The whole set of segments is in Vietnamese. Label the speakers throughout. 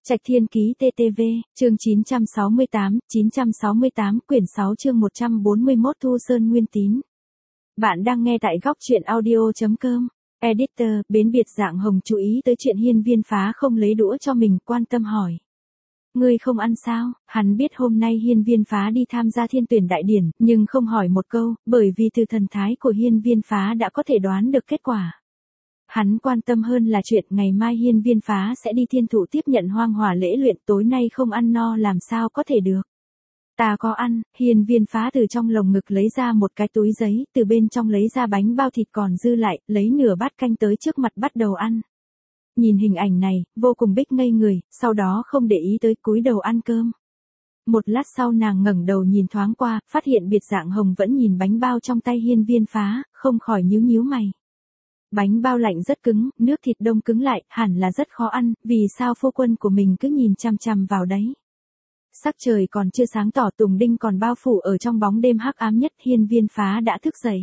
Speaker 1: Trạch Thiên Ký TTV, chương 968, quyển 6 chương 141 Thu Sơn Nguyên Tín. Bạn đang nghe tại góc truyện audio.com. Editor, Bến Biệt Dạng Hồng chú ý tới chuyện Hiên Viên Phá không lấy đũa cho mình, quan tâm hỏi. Ngươi không ăn sao? Hắn biết hôm nay Hiên Viên Phá đi tham gia thiên tuyển đại điển, nhưng không hỏi một câu, bởi vì từ thần thái của Hiên Viên Phá đã có thể đoán được kết quả. Hắn quan tâm hơn là chuyện ngày mai Hiên Viên Phá sẽ đi thiên thụ tiếp nhận hoang hỏa lễ luyện, tối nay không ăn no làm sao có thể được. Ta có ăn. Hiên Viên Phá từ trong lồng ngực lấy ra một cái túi giấy, từ bên trong lấy ra bánh bao thịt còn dư lại, lấy nửa bát canh tới trước mặt bắt đầu ăn. Nhìn hình ảnh này, Vô Cùng Bích ngây người, sau đó không để ý tới, cúi đầu ăn cơm. Một lát sau nàng ngẩng đầu nhìn thoáng qua, phát hiện Biệt Dạng Hồng vẫn nhìn bánh bao trong tay Hiên Viên Phá, không khỏi nhíu nhíu mày. Bánh bao lạnh rất cứng, nước thịt đông cứng lại, hẳn là rất khó ăn, vì sao phu quân của mình cứ nhìn chằm chằm vào đấy. Sắc trời còn chưa sáng tỏ, Tùng Đinh còn bao phủ ở trong bóng đêm hắc ám nhất. Hiên Viên Phá đã thức dậy.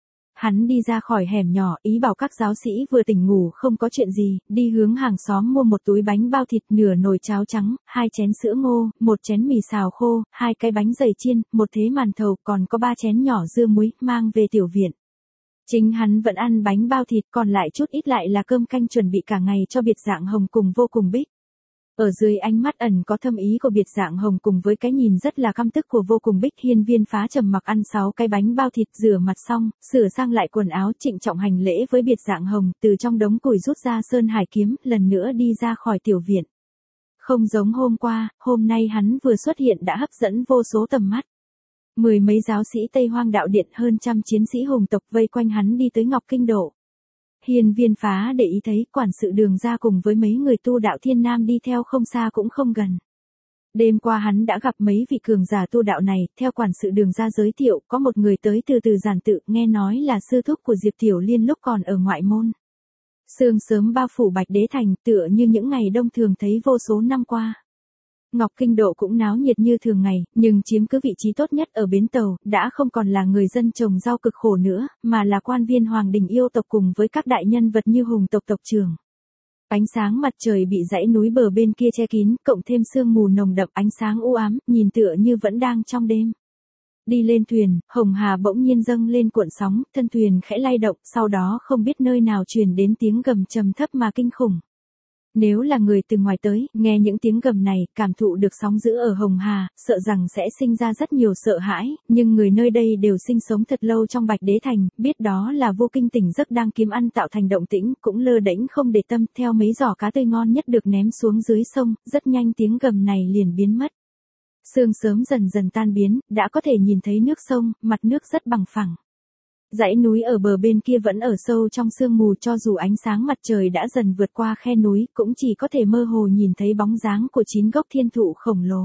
Speaker 1: Hắn đi ra khỏi hẻm nhỏ, ý bảo các giáo sĩ vừa tỉnh ngủ không có chuyện gì, đi hướng hàng xóm mua một túi bánh bao thịt, nửa nồi cháo trắng, 2 chén sữa ngô, 1 chén mì xào khô, 2 cái bánh dày chiên, 1 thế màn thầu, còn có 3 chén nhỏ dưa muối, mang về tiểu viện. Chính hắn vẫn ăn bánh bao thịt, còn lại chút ít lại là cơm canh chuẩn bị cả ngày cho Biệt Dạng Hồng cùng Vô Cùng Bích. Ở dưới ánh mắt ẩn có thâm ý của Biệt Dạng Hồng cùng với cái nhìn rất là căm tức của Vô Cùng Bích, Hiên Viên Phá trầm mặc ăn 6 cái bánh bao thịt, rửa mặt xong, sửa sang lại quần áo, trịnh trọng hành lễ với Biệt Dạng Hồng, từ trong đống củi rút ra Sơn Hải kiếm, lần nữa đi ra khỏi tiểu viện. Không giống hôm qua, hôm nay hắn vừa xuất hiện đã hấp dẫn vô số tầm mắt. 10 mấy giáo sĩ Tây Hoang đạo điện, hơn trăm chiến sĩ hùng tộc vây quanh hắn đi tới Ngọc Kinh Độ. Hiên Viên Phá để ý thấy quản sự Đường ra cùng với mấy người tu đạo Thiên Nam đi theo không xa cũng không gần. Đêm qua hắn đã gặp mấy vị cường giả tu đạo này, theo quản sự Đường ra giới thiệu, có một người tới từ Giản Tự, nghe nói là sư thúc của Diệp Tiểu Liên lúc còn ở ngoại môn. Sương sớm bao phủ Bạch Đế Thành, tựa như những ngày đông thường thấy vô số năm qua. Ngọc Kinh Độ cũng náo nhiệt như thường ngày, nhưng chiếm cứ vị trí tốt nhất ở bến tàu, đã không còn là người dân trồng rau cực khổ nữa, mà là quan viên hoàng đình yêu tộc cùng với các đại nhân vật như hùng tộc tộc trưởng. Ánh sáng mặt trời bị dãy núi bờ bên kia che kín, cộng thêm sương mù nồng đậm, ánh sáng u ám, nhìn tựa như vẫn đang trong đêm. Đi lên thuyền, Hồng Hà bỗng nhiên dâng lên cuộn sóng, thân thuyền khẽ lay động, sau đó không biết nơi nào truyền đến tiếng gầm trầm thấp mà kinh khủng. Nếu là người từ ngoài tới, nghe những tiếng gầm này, cảm thụ được sóng dữ ở Hồng Hà, sợ rằng sẽ sinh ra rất nhiều sợ hãi, nhưng người nơi đây đều sinh sống thật lâu trong Bạch Đế Thành, biết đó là Vô Kinh tỉnh giấc đang kiếm ăn tạo thành động tĩnh, cũng lơ đễnh không để tâm, theo mấy giỏ cá tươi ngon nhất được ném xuống dưới sông, rất nhanh tiếng gầm này liền biến mất. Sương sớm dần dần tan biến, đã có thể nhìn thấy nước sông, mặt nước rất bằng phẳng. Dãy núi ở bờ bên kia vẫn ở sâu trong sương mù, cho dù ánh sáng mặt trời đã dần vượt qua khe núi, cũng chỉ có thể mơ hồ nhìn thấy bóng dáng của 9 gốc thiên thụ khổng lồ.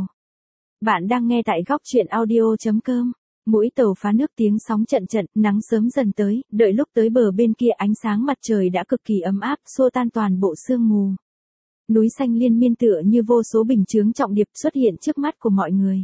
Speaker 1: Bạn đang nghe tại góc truyện audio.com. Mũi tàu phá nước, tiếng sóng trận trận, nắng sớm dần tới, đợi lúc tới bờ bên kia ánh sáng mặt trời đã cực kỳ ấm áp, xua tan toàn bộ sương mù. Núi xanh liên miên tựa như vô số bình chướng trọng điệp xuất hiện trước mắt của mọi người.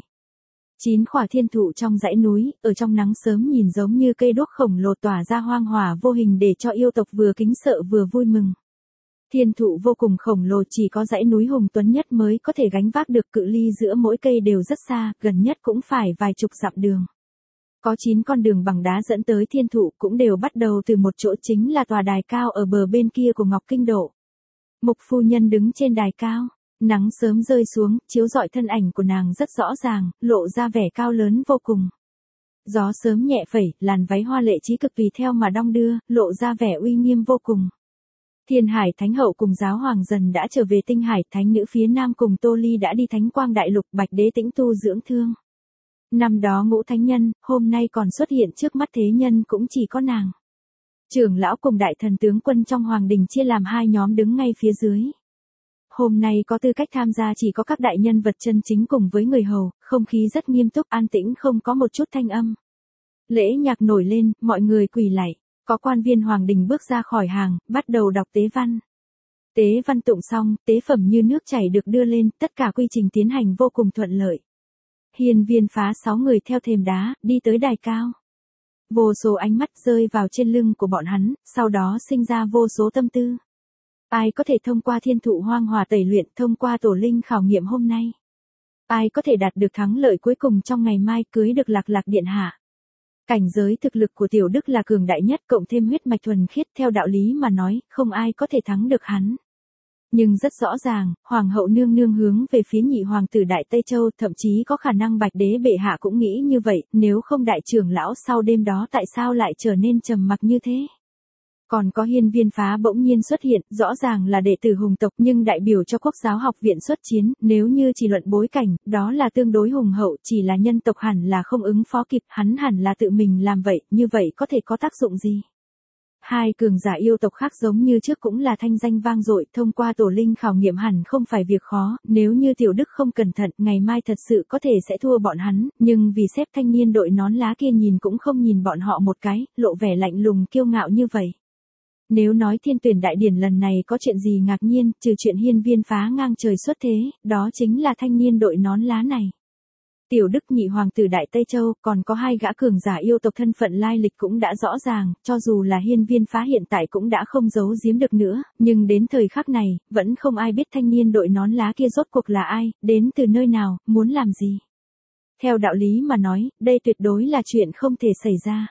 Speaker 1: 9 khỏa thiên thụ trong dãy núi, ở trong nắng sớm nhìn giống như cây đuốc khổng lồ tỏa ra hoang hỏa vô hình để cho yêu tộc vừa kính sợ vừa vui mừng. Thiên thụ vô cùng khổng lồ, chỉ có dãy núi Hùng Tuấn nhất mới có thể gánh vác được, cự ly giữa mỗi cây đều rất xa, gần nhất cũng phải vài chục dặm đường. Có 9 con đường bằng đá dẫn tới thiên thụ, cũng đều bắt đầu từ một chỗ, chính là tòa đài cao ở bờ bên kia của Ngọc Kinh Độ. Mục phu nhân đứng trên đài cao. Nắng sớm rơi xuống, chiếu rọi thân ảnh của nàng rất rõ ràng, lộ ra vẻ cao lớn vô cùng. Gió sớm nhẹ phẩy, làn váy hoa lệ trí cực tùy theo mà đong đưa, lộ ra vẻ uy nghiêm vô cùng. Thiên Hải Thánh Hậu cùng Giáo Hoàng dần đã trở về Tinh Hải, Thánh Nữ phía Nam cùng Tô Ly đã đi Thánh Quang Đại Lục, Bạch Đế tĩnh tu dưỡng thương. Năm đó Ngũ Thánh Nhân, hôm nay còn xuất hiện trước mắt thế nhân cũng chỉ có nàng. Trưởng lão cùng đại thần tướng quân trong Hoàng đình chia làm 2 nhóm đứng ngay phía dưới. Hôm nay có tư cách tham gia chỉ có các đại nhân vật chân chính cùng với người hầu, không khí rất nghiêm túc, an tĩnh, không có một chút thanh âm. Lễ nhạc nổi lên, mọi người quỳ lạy, có quan viên hoàng đình bước ra khỏi hàng, bắt đầu đọc tế văn. Tế văn tụng xong, tế phẩm như nước chảy được đưa lên, tất cả quy trình tiến hành vô cùng thuận lợi. Hiên Viên Phá 6 người theo thềm đá, đi tới đài cao. Vô số ánh mắt rơi vào trên lưng của bọn hắn, sau đó sinh ra vô số tâm tư. Ai có thể thông qua thiên thụ hoang hòa tẩy luyện, thông qua tổ linh khảo nghiệm hôm nay? Ai có thể đạt được thắng lợi cuối cùng trong ngày mai cưới được Lạc Lạc điện hạ? Cảnh giới thực lực của Tiểu Đức là cường đại nhất, cộng thêm huyết mạch thuần khiết, theo đạo lý mà nói, không ai có thể thắng được hắn. Nhưng rất rõ ràng, Hoàng hậu nương nương hướng về phía nhị hoàng tử Đại Tây Châu, thậm chí có khả năng Bạch đế bệ hạ cũng nghĩ như vậy, nếu không đại trưởng lão sau đêm đó tại sao lại trở nên trầm mặc như thế? Còn có Hiên Viên Phá bỗng nhiên xuất hiện, rõ ràng là đệ tử hùng tộc nhưng đại biểu cho Quốc giáo học viện xuất chiến, nếu như chỉ luận bối cảnh, đó là tương đối hùng hậu, chỉ là nhân tộc hẳn là không ứng phó kịp, hắn hẳn là tự mình làm vậy, như vậy có thể có tác dụng gì? Hai cường giả yêu tộc khác giống như trước cũng là thanh danh vang dội, thông qua tổ linh khảo nghiệm hẳn không phải việc khó, nếu như Tiểu Đức không cẩn thận, ngày mai thật sự có thể sẽ thua bọn hắn, nhưng vì xếp thanh niên đội nón lá kia nhìn cũng không nhìn bọn họ một cái, lộ vẻ lạnh lùng kiêu ngạo như vậy. Nếu nói thiên tuyển đại điển lần này có chuyện gì ngạc nhiên, trừ chuyện Hiên Viên Phá ngang trời xuất thế, đó chính là thanh niên đội nón lá này. Tiểu Đức nhị hoàng tử Đại Tây Châu, còn có hai gã cường giả yêu tộc thân phận lai lịch cũng đã rõ ràng, cho dù là Hiên Viên Phá hiện tại cũng đã không giấu giếm được nữa, nhưng đến thời khắc này, vẫn không ai biết thanh niên đội nón lá kia rốt cuộc là ai, đến từ nơi nào, muốn làm gì. Theo đạo lý mà nói, đây tuyệt đối là chuyện không thể xảy ra.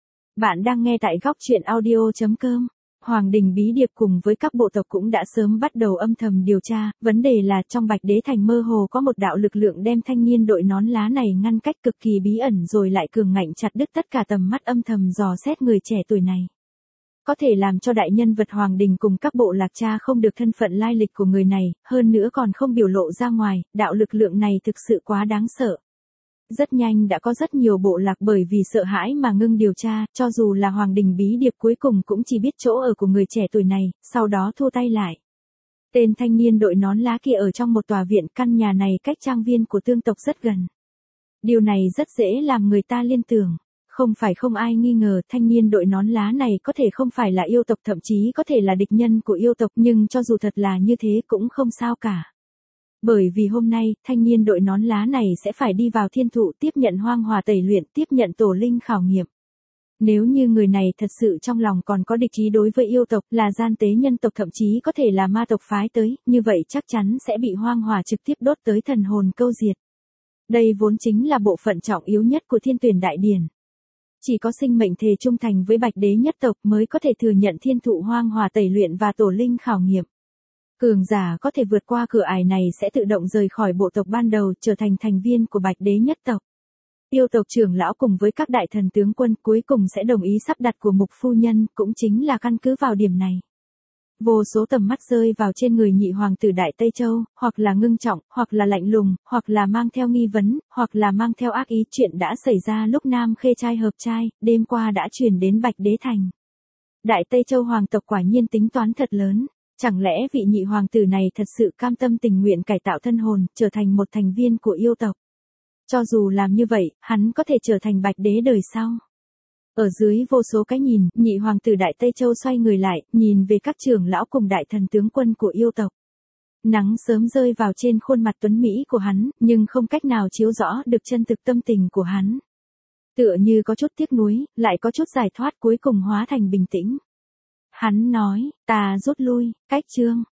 Speaker 1: Bạn đang nghe tại góc truyện audio.com. Hoàng đình bí điệp cùng với các bộ tộc cũng đã sớm bắt đầu âm thầm điều tra, vấn đề là trong Bạch Đế Thành mơ hồ có một đạo lực lượng đem thanh niên đội nón lá này ngăn cách cực kỳ bí ẩn rồi lại cường ngạnh chặt đứt tất cả tầm mắt âm thầm dò xét người trẻ tuổi này. Có thể làm cho đại nhân vật Hoàng đình cùng các bộ lạc cha không được thân phận lai lịch của người này, hơn nữa còn không biểu lộ ra ngoài, đạo lực lượng này thực sự quá đáng sợ. Rất nhanh đã có rất nhiều bộ lạc bởi vì sợ hãi mà ngưng điều tra, cho dù là Hoàng đình bí điệp cuối cùng cũng chỉ biết chỗ ở của người trẻ tuổi này, sau đó thua tay lại. Tên thanh niên đội nón lá kia ở trong một tòa viện, căn nhà này cách trang viên của tương tộc rất gần. Điều này rất dễ làm người ta liên tưởng. Không phải không ai nghi ngờ thanh niên đội nón lá này có thể không phải là yêu tộc, thậm chí có thể là địch nhân của yêu tộc, nhưng cho dù thật là như thế cũng không sao cả. Bởi vì hôm nay, thanh niên đội nón lá này sẽ phải đi vào thiên thụ tiếp nhận hoang hòa tẩy luyện, tiếp nhận tổ linh khảo nghiệm. Nếu như người này thật sự trong lòng còn có địch ý đối với yêu tộc, là gian tế nhân tộc, thậm chí có thể là ma tộc phái tới, như vậy chắc chắn sẽ bị hoang hòa trực tiếp đốt tới thần hồn câu diệt. Đây vốn chính là bộ phận trọng yếu nhất của thiên tuyển đại điển. Chỉ có sinh mệnh thề trung thành với Bạch Đế nhất tộc mới có thể thừa nhận thiên thụ hoang hòa tẩy luyện và tổ linh khảo nghiệm. Cường giả có thể vượt qua cửa ải này sẽ tự động rời khỏi bộ tộc ban đầu, trở thành thành viên của Bạch Đế nhất tộc. Yêu tộc trưởng lão cùng với các đại thần tướng quân cuối cùng sẽ đồng ý sắp đặt của mục phu nhân, cũng chính là căn cứ vào điểm này. Vô số tầm mắt rơi vào trên người nhị hoàng tử Đại Tây Châu, hoặc là ngưng trọng, hoặc là lạnh lùng, hoặc là mang theo nghi vấn, hoặc là mang theo ác ý. Chuyện đã xảy ra lúc Nam Khê trai hợp trai, đêm qua đã truyền đến Bạch Đế Thành. Đại Tây Châu hoàng tộc quả nhiên tính toán thật lớn. Chẳng lẽ vị nhị hoàng tử này thật sự cam tâm tình nguyện cải tạo thân hồn, trở thành một thành viên của yêu tộc? Cho dù làm như vậy, hắn có thể trở thành Bạch Đế đời sau. Ở dưới vô số cái nhìn, nhị hoàng tử Đại Tây Châu xoay người lại, nhìn về các trưởng lão cùng đại thần tướng quân của yêu tộc. Nắng sớm rơi vào trên khuôn mặt tuấn Mỹ của hắn, nhưng không cách nào chiếu rõ được chân thực tâm tình của hắn. Tựa như có chút tiếc nuối, lại có chút giải thoát, cuối cùng hóa thành bình tĩnh. Hắn nói, ta rút lui, cách chương.